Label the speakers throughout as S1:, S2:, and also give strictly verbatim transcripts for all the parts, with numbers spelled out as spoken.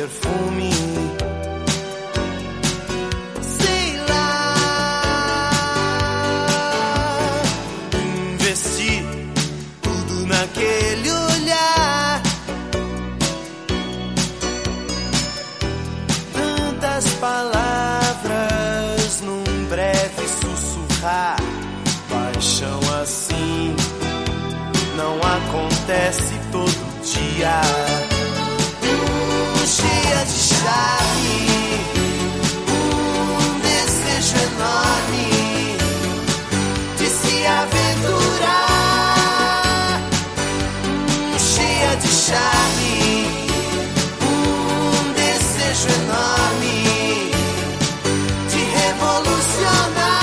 S1: perfume. Sei lá, investi tudo naquele olhar. Tantas palavras num breve sussurrar. Paixão assim não acontece todo dia. Um cheia de charme, um desejo enorme de se aventurar. Um cheia de charme, um desejo enorme de revolucionar.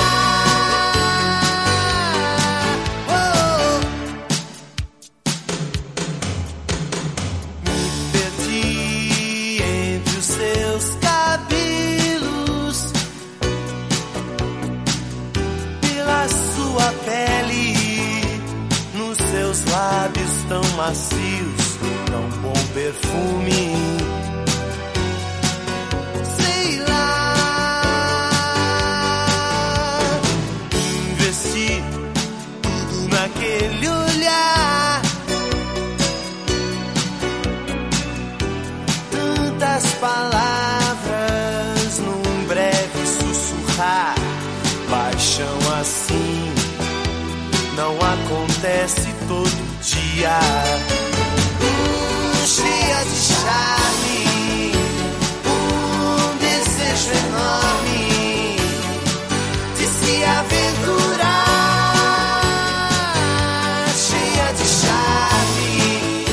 S1: Lábios tão macios, tão bom perfume. Sei lá, investi tudo naquele olhar. Tantas palavras num breve sussurrar. Paixão assim não acontece todo dia. Um cheia de charme, um desejo enorme de se aventurar. Cheia de charme,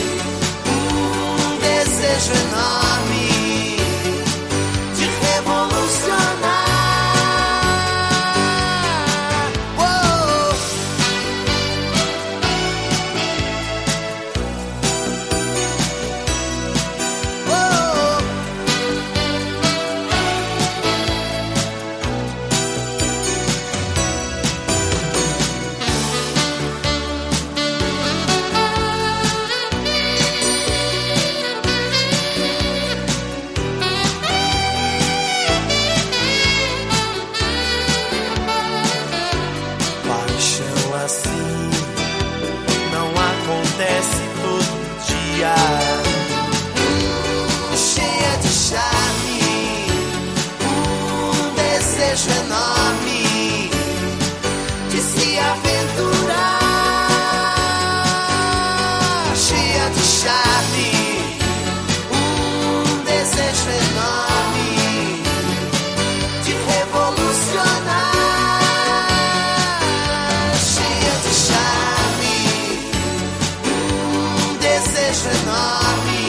S1: um desejo enorme de revolucionar. Cheia de charme, um desejo enorme de se aventurar. Cheia de charme, um desejo enorme de revolucionar. Cheia de charme, um desejo enorme